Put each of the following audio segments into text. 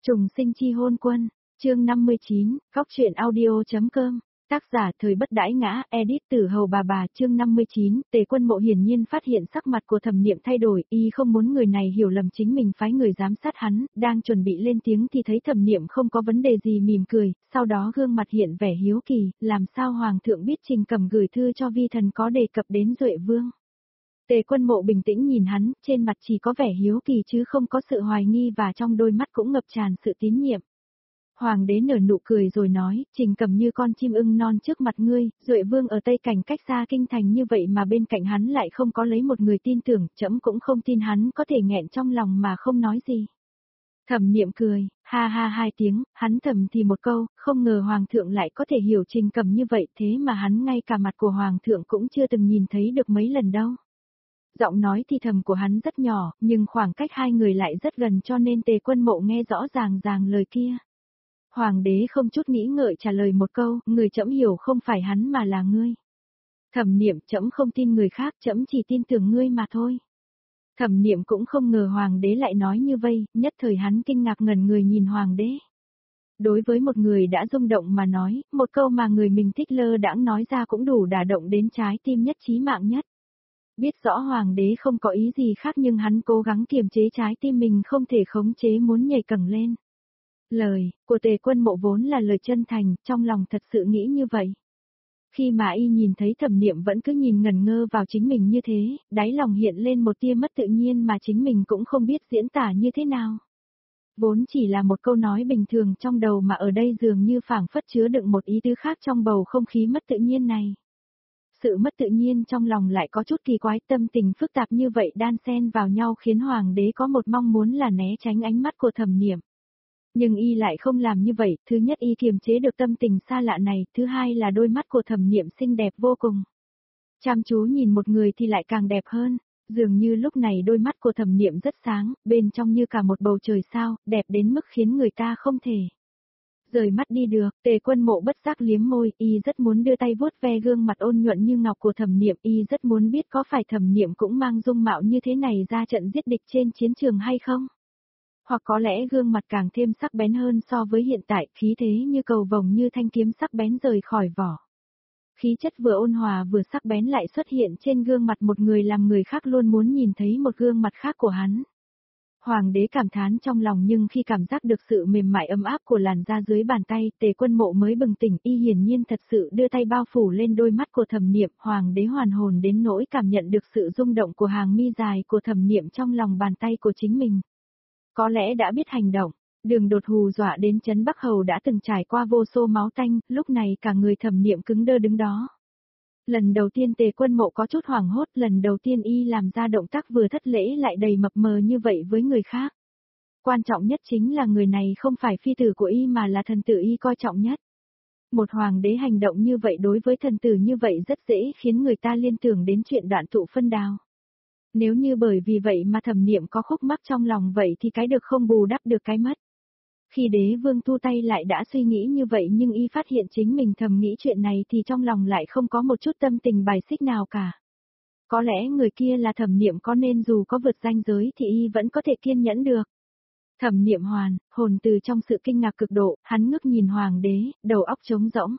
Trùng sinh chi hôn quân, chương 59, góc truyện audio.com, tác giả thời bất đãi ngã, edit Tử Hầu bà chương 59, Tề Quân Mộ hiển nhiên phát hiện sắc mặt của Thẩm Niệm thay đổi, y không muốn người này hiểu lầm chính mình phái người giám sát hắn, đang chuẩn bị lên tiếng thì thấy Thẩm Niệm không có vấn đề gì mỉm cười, sau đó gương mặt hiện vẻ hiếu kỳ, làm sao Hoàng thượng biết Trình Cẩm gửi thư cho vi thần có đề cập đến Duệ Vương. Tề Quân Mộ bình tĩnh nhìn hắn, trên mặt chỉ có vẻ hiếu kỳ chứ không có sự hoài nghi và trong đôi mắt cũng ngập tràn sự tín nhiệm. Hoàng đế nở nụ cười rồi nói, Trình Cẩm như con chim ưng non trước mặt ngươi, Duệ Vương ở Tây Cảnh cách xa kinh thành như vậy mà bên cạnh hắn lại không có lấy một người tin tưởng, trẫm cũng không tin hắn có thể nghẹn trong lòng mà không nói gì. Thẩm Niệm cười, ha ha hai tiếng, hắn thầm thì một câu, không ngờ Hoàng thượng lại có thể hiểu Trình Cẩm như vậy thế mà hắn ngay cả mặt của Hoàng thượng cũng chưa từng nhìn thấy được mấy lần đâu. Giọng nói thì thầm của hắn rất nhỏ, nhưng khoảng cách hai người lại rất gần cho nên Tề Quân Mộ nghe rõ ràng lời kia. Hoàng đế không chút nghĩ ngợi trả lời một câu, người trẫm hiểu không phải hắn mà là ngươi. Thẩm Niệm, trẫm không tin người khác, trẫm chỉ tin tưởng ngươi mà thôi. Thẩm Niệm cũng không ngờ Hoàng đế lại nói như vậy, nhất thời hắn kinh ngạc ngẩn người nhìn Hoàng đế. Đối với một người đã rung động mà nói, một câu mà người mình thích lơ đãng nói ra cũng đủ đả động đến trái tim nhất chí mạng nhất. Biết rõ Hoàng đế không có ý gì khác nhưng hắn cố gắng kiềm chế trái tim mình không thể khống chế muốn nhảy cẫng lên. Lời của Tề Quân Mộ vốn là lời chân thành, trong lòng thật sự nghĩ như vậy. Khi mà y nhìn thấy Thẩm Niệm vẫn cứ nhìn ngẩn ngơ vào chính mình như thế, đáy lòng hiện lên một tia mất tự nhiên mà chính mình cũng không biết diễn tả như thế nào. Vốn chỉ là một câu nói bình thường trong đầu mà ở đây dường như phảng phất chứa đựng một ý tứ khác trong bầu không khí mất tự nhiên này. Sự mất tự nhiên trong lòng lại có chút kỳ quái, tâm tình phức tạp như vậy đan xen vào nhau khiến Hoàng đế có một mong muốn là né tránh ánh mắt của Thẩm Niệm. Nhưng y lại không làm như vậy, thứ nhất y kiềm chế được tâm tình xa lạ này, thứ hai là đôi mắt của Thẩm Niệm xinh đẹp vô cùng. Chăm chú nhìn một người thì lại càng đẹp hơn, dường như lúc này đôi mắt của Thẩm Niệm rất sáng, bên trong như cả một bầu trời sao, đẹp đến mức khiến người ta không thể rời mắt đi được. Tề Quân Mộ bất giác liếm môi, y rất muốn đưa tay vuốt ve gương mặt ôn nhuận như ngọc của Thẩm Niệm, y rất muốn biết có phải Thẩm Niệm cũng mang dung mạo như thế này ra trận giết địch trên chiến trường hay không. Hoặc có lẽ gương mặt càng thêm sắc bén hơn so với hiện tại, khí thế như cầu vồng như thanh kiếm sắc bén rời khỏi vỏ. Khí chất vừa ôn hòa vừa sắc bén lại xuất hiện trên gương mặt một người làm người khác luôn muốn nhìn thấy một gương mặt khác của hắn. Hoàng đế cảm thán trong lòng nhưng khi cảm giác được sự mềm mại ấm áp của làn da dưới bàn tay, Tề Quân Mộ mới bừng tỉnh, y hiển nhiên thật sự đưa tay bao phủ lên đôi mắt của Thẩm Niệm, Hoàng đế hoàn hồn đến nỗi cảm nhận được sự rung động của hàng mi dài của Thẩm Niệm trong lòng bàn tay của chính mình. Có lẽ đã biết hành động, Đường Đột hù dọa đến trấn Bắc Hầu đã từng trải qua vô số máu tanh, lúc này cả người Thẩm Niệm cứng đơ đứng đó. Lần đầu tiên Tề Quân Mộ có chút hoảng hốt, lần đầu tiên y làm ra động tác vừa thất lễ lại đầy mập mờ như vậy với người khác. Quan trọng nhất chính là người này không phải phi tử của y mà là thần tử y coi trọng nhất. Một hoàng đế hành động như vậy đối với thần tử như vậy rất dễ khiến người ta liên tưởng đến chuyện đoạn tụ phân đào. Nếu như bởi vì vậy mà Thẩm Niệm có khúc mắc trong lòng vậy thì cái được không bù đắp được cái mất. Khi đế vương thu tay lại đã suy nghĩ như vậy nhưng y phát hiện chính mình thầm nghĩ chuyện này thì trong lòng lại không có một chút tâm tình bài xích nào cả. Có lẽ người kia là Thẩm Niệm có nên dù có vượt ranh giới thì y vẫn có thể kiên nhẫn được. Thẩm Niệm hoàn hồn từ trong sự kinh ngạc cực độ, hắn ngước nhìn hoàng đế, đầu óc trống rỗng.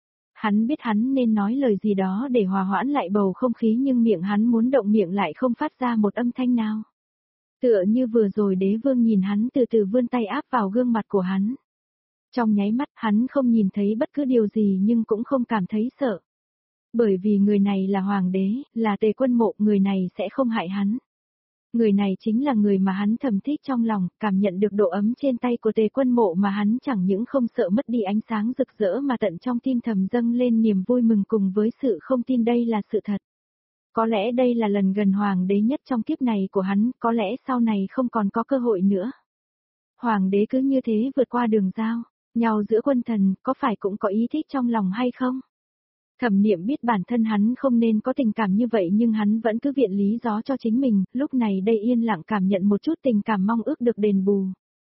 Hắn biết hắn nên nói lời gì đó để hòa hoãn lại bầu không khí nhưng miệng hắn muốn động miệng lại không phát ra một âm thanh nào. Tựa như vừa rồi đế vương nhìn hắn từ từ vươn tay áp vào gương mặt của hắn. Trong nháy mắt hắn không nhìn thấy bất cứ điều gì nhưng cũng không cảm thấy sợ. Bởi vì người này là hoàng đế, là Tề Quân Mộ, người này sẽ không hại hắn. Người này chính là người mà hắn thầm thích trong lòng, cảm nhận được độ ấm trên tay của Tề Quân Mộ mà hắn chẳng những không sợ mất đi ánh sáng rực rỡ mà tận trong tim thầm dâng lên niềm vui mừng cùng với sự không tin đây là sự thật. Có lẽ đây là lần gần hoàng đế nhất trong kiếp này của hắn, có lẽ sau này không còn có cơ hội nữa. Hoàng đế cứ như thế vượt qua đường giao, nhau giữa quân thần, có phải cũng có ý thích trong lòng hay không? Thẩm Niệm biết bản thân hắn không nên có tình cảm như vậy nhưng hắn vẫn cứ viện lý do cho chính mình, lúc này đây yên lặng cảm nhận một chút tình cảm mong ước được đền bù.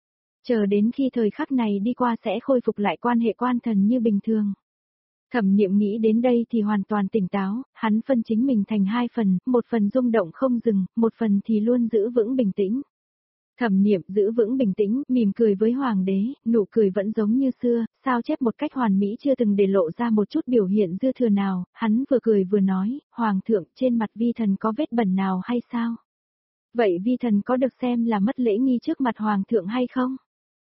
Chờ đến khi thời khắc này đi qua sẽ khôi phục lại quan hệ quan thần như bình thường. Thẩm Niệm nghĩ đến đây thì hoàn toàn tỉnh táo, hắn phân chính mình thành hai phần, một phần rung động không dừng, một phần thì luôn giữ vững bình tĩnh. Thẩm Niệm giữ vững bình tĩnh, mỉm cười với hoàng đế, nụ cười vẫn giống như xưa, sao chép một cách hoàn mỹ chưa từng để lộ ra một chút biểu hiện dư thừa nào, hắn vừa cười vừa nói, hoàng thượng trên mặt vi thần có vết bẩn nào hay sao? Vậy vi thần có được xem là mất lễ nghi trước mặt hoàng thượng hay không?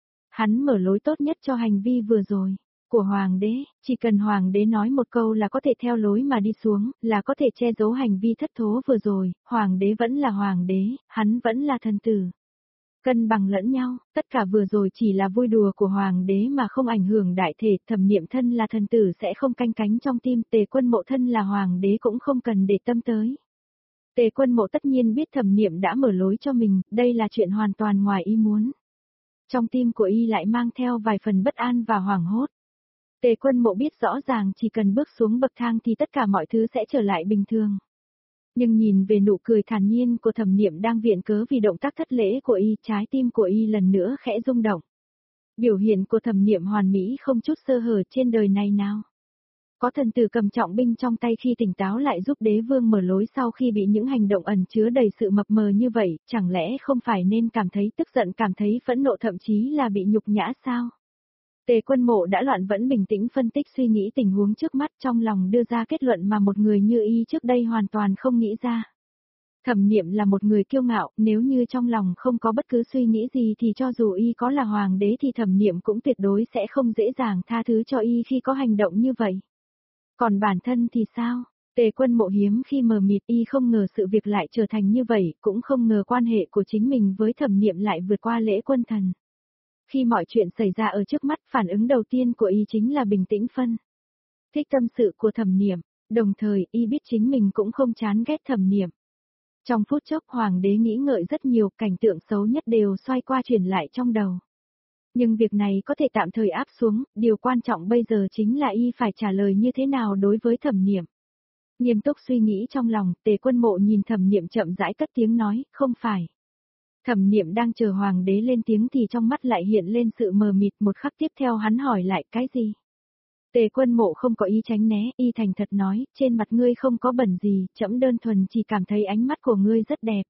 Hắn mở lối tốt nhất cho hành vi vừa rồi của hoàng đế, chỉ cần hoàng đế nói một câu là có thể theo lối mà đi xuống, là có thể che giấu hành vi thất thố vừa rồi, hoàng đế vẫn là hoàng đế, hắn vẫn là thần tử. Cân bằng lẫn nhau, tất cả vừa rồi chỉ là vui đùa của hoàng đế mà không ảnh hưởng đại thể, Thẩm Niệm thân là thần tử sẽ không canh cánh trong tim, Tề Quân Mộ thân là hoàng đế cũng không cần để tâm tới. Tề Quân Mộ tất nhiên biết Thẩm Niệm đã mở lối cho mình, đây là chuyện hoàn toàn ngoài ý muốn. Trong tim của y lại mang theo vài phần bất an và hoảng hốt. Tề Quân Mộ biết rõ ràng chỉ cần bước xuống bậc thang thì tất cả mọi thứ sẽ trở lại bình thường. Nhưng nhìn về nụ cười thản nhiên của Thẩm Niệm đang viện cớ vì động tác thất lễ của y, trái tim của y lần nữa khẽ rung động. Biểu hiện của Thẩm Niệm hoàn mỹ không chút sơ hở trên đời này nào. Có thần tử cầm trọng binh trong tay khi tỉnh táo lại giúp đế vương mở lối sau khi bị những hành động ẩn chứa đầy sự mập mờ như vậy, chẳng lẽ không phải nên cảm thấy tức giận, cảm thấy phẫn nộ, thậm chí là bị nhục nhã sao? Tề Quân Mộ đã loạn vẫn bình tĩnh phân tích suy nghĩ tình huống trước mắt, trong lòng đưa ra kết luận mà một người như y trước đây hoàn toàn không nghĩ ra. Thẩm Niệm là một người kiêu ngạo, nếu như trong lòng không có bất cứ suy nghĩ gì thì cho dù y có là hoàng đế thì Thẩm Niệm cũng tuyệt đối sẽ không dễ dàng tha thứ cho y khi có hành động như vậy. Còn bản thân thì sao? Tề Quân Mộ hiếm khi mờ mịt, y không ngờ sự việc lại trở thành như vậy, cũng không ngờ quan hệ của chính mình với Thẩm Niệm lại vượt qua lễ quân thần. Khi mọi chuyện xảy ra ở trước mắt, phản ứng đầu tiên của y chính là bình tĩnh phân tích tâm sự của Thẩm Niệm, đồng thời y biết chính mình cũng không chán ghét Thẩm Niệm. Trong phút chốc hoàng đế nghĩ ngợi rất nhiều, cảnh tượng xấu nhất đều xoay qua chuyển lại trong đầu. Nhưng việc này có thể tạm thời áp xuống, điều quan trọng bây giờ chính là y phải trả lời như thế nào đối với Thẩm Niệm. Nghiêm túc suy nghĩ trong lòng, Tề Quân Mộ nhìn Thẩm Niệm chậm rãi cất tiếng nói, không phải. Thẩm Niệm đang chờ hoàng đế lên tiếng thì trong mắt lại hiện lên sự mờ mịt, một khắc tiếp theo hắn hỏi lại cái gì. Tề Quân Mộ không có ý tránh né, y thành thật nói, trên mặt ngươi không có bẩn gì, trẫm đơn thuần chỉ cảm thấy ánh mắt của ngươi rất đẹp.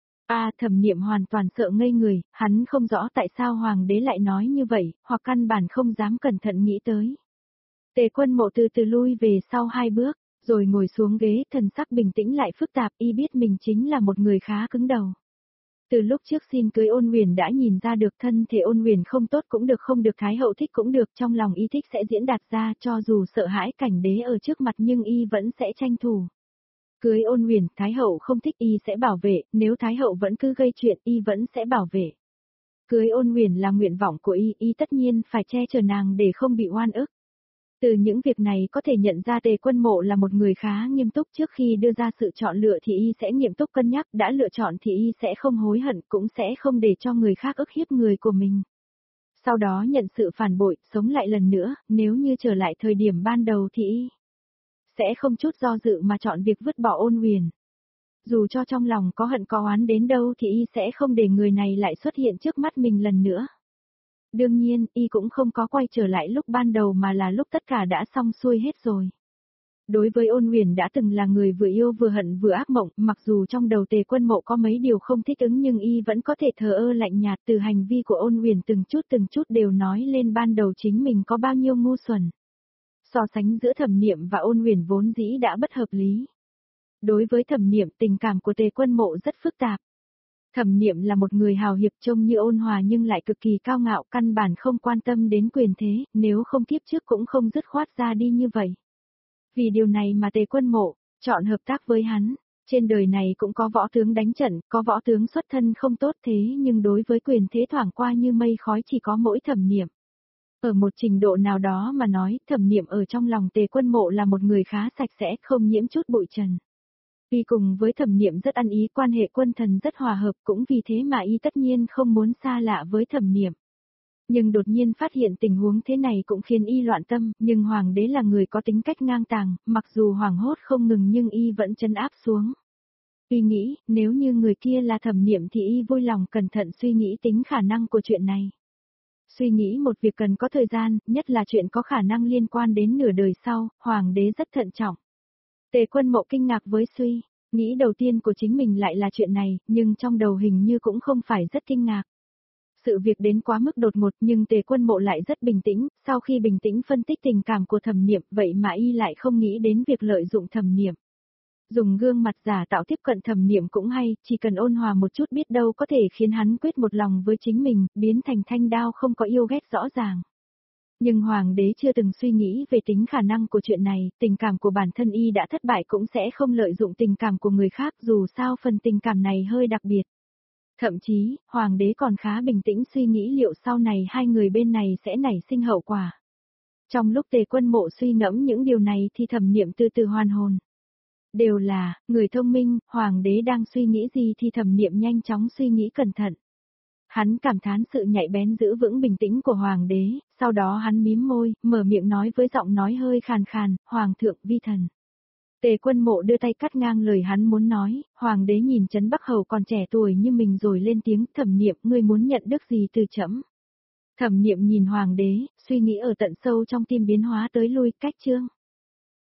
Thẩm Niệm hoàn toàn sợ ngây người, hắn không rõ tại sao hoàng đế lại nói như vậy, hoặc căn bản không dám cẩn thận nghĩ tới. Tề Quân Mộ từ từ lui về sau 2 bước, rồi ngồi xuống ghế, thần sắc bình tĩnh lại phức tạp, y biết mình chính là một người khá cứng đầu. Từ lúc trước xin cưới Ôn Huyền đã nhìn ra được thân thể Ôn Huyền không tốt cũng được, không được Thái hậu thích cũng được, trong lòng y thích sẽ diễn đạt ra, cho dù sợ hãi cảnh đế ở trước mặt nhưng y vẫn sẽ tranh thủ. Cưới Ôn Huyền, Thái hậu không thích y sẽ bảo vệ, nếu Thái hậu vẫn cứ gây chuyện y vẫn sẽ bảo vệ. Cưới Ôn Huyền là nguyện vọng của y tất nhiên phải che chở nàng để không bị oan ức. Từ những việc này có thể nhận ra Tề Quân Mộ là một người khá nghiêm túc, trước khi đưa ra sự chọn lựa thì y sẽ nghiêm túc cân nhắc, đã lựa chọn thì y sẽ không hối hận, cũng sẽ không để cho người khác ức hiếp người của mình. Sau đó nhận sự phản bội, sống lại lần nữa, nếu như trở lại thời điểm ban đầu thì y sẽ không chút do dự mà chọn việc vứt bỏ Ôn Huyền. Dù cho trong lòng có hận có oán đến đâu thì y sẽ không để người này lại xuất hiện trước mắt mình lần nữa. Đương nhiên, y cũng không có quay trở lại lúc ban đầu mà là lúc tất cả đã xong xuôi hết rồi. Đối với Ôn Huyền đã từng là người vừa yêu vừa hận vừa ác mộng, mặc dù trong đầu Tề Quân Mộ có mấy điều không thích ứng nhưng y vẫn có thể thờ ơ lạnh nhạt, từ hành vi của Ôn Huyền từng chút đều nói lên ban đầu chính mình có bao nhiêu ngu xuẩn. So sánh giữa Thẩm Niệm và Ôn Huyền vốn dĩ đã bất hợp lý. Đối với Thẩm Niệm, tình cảm của Tề Quân Mộ rất phức tạp. Thẩm Niệm là một người hào hiệp trông như ôn hòa nhưng lại cực kỳ cao ngạo, căn bản không quan tâm đến quyền thế, nếu không kiếp trước cũng không dứt khoát ra đi như vậy. Vì điều này mà Tề Quân Mộ chọn hợp tác với hắn. Trên đời này cũng có võ tướng đánh trận, có võ tướng xuất thân không tốt, thế nhưng đối với quyền thế thoảng qua như mây khói chỉ có mỗi Thẩm Niệm. Ở một trình độ nào đó mà nói, Thẩm Niệm ở trong lòng Tề Quân Mộ là một người khá sạch sẽ, không nhiễm chút bụi trần. Y cùng với Thẩm Niệm rất ăn ý, quan hệ quân thần rất hòa hợp, cũng vì thế mà y tất nhiên không muốn xa lạ với Thẩm Niệm. Nhưng đột nhiên phát hiện tình huống thế này cũng khiến y loạn tâm, nhưng hoàng đế là người có tính cách ngang tàng, mặc dù hoảng hốt không ngừng nhưng y vẫn trấn áp xuống. Y nghĩ, nếu như người kia là Thẩm Niệm thì y vui lòng cẩn thận suy nghĩ tính khả năng của chuyện này. Suy nghĩ một việc cần có thời gian, nhất là chuyện có khả năng liên quan đến nửa đời sau, hoàng đế rất thận trọng. Tề Quân Mộ kinh ngạc với suy nghĩ đầu tiên của chính mình lại là chuyện này, nhưng trong đầu hình như cũng không phải rất kinh ngạc. Sự việc đến quá mức đột ngột nhưng Tề Quân Mộ lại rất bình tĩnh, sau khi bình tĩnh phân tích tình cảm của Thẩm Niệm, vậy mà y lại không nghĩ đến việc lợi dụng Thẩm Niệm. Dùng gương mặt giả tạo tiếp cận Thẩm Niệm cũng hay, chỉ cần ôn hòa một chút biết đâu có thể khiến hắn quyết một lòng với chính mình, biến thành thanh đao không có yêu ghét rõ ràng. Nhưng Hoàng đế chưa từng suy nghĩ về tính khả năng của chuyện này, tình cảm của bản thân y đã thất bại cũng sẽ không lợi dụng tình cảm của người khác, dù sao phần tình cảm này hơi đặc biệt. Thậm chí, Hoàng đế còn khá bình tĩnh suy nghĩ liệu sau này hai người bên này sẽ nảy sinh hậu quả. Trong lúc Tề Quân Mộ suy ngẫm những điều này thì Thẩm Niệm từ từ hoàn hồn. Đều là, người thông minh, Hoàng đế đang suy nghĩ gì thì Thẩm Niệm nhanh chóng suy nghĩ cẩn thận. Hắn cảm thán sự nhạy bén giữ vững bình tĩnh của Hoàng đế, sau đó hắn mím môi, mở miệng nói với giọng nói hơi khàn khàn, Hoàng thượng vi thần. Tề Quân Mộ đưa tay cắt ngang lời hắn muốn nói, Hoàng đế nhìn Trấn Bắc Hầu còn trẻ tuổi như mình rồi lên tiếng, Thẩm Niệm, ngươi muốn nhận đức gì từ trẫm? Thẩm Niệm nhìn Hoàng đế, suy nghĩ ở tận sâu trong tim biến hóa tới lui, cách chương.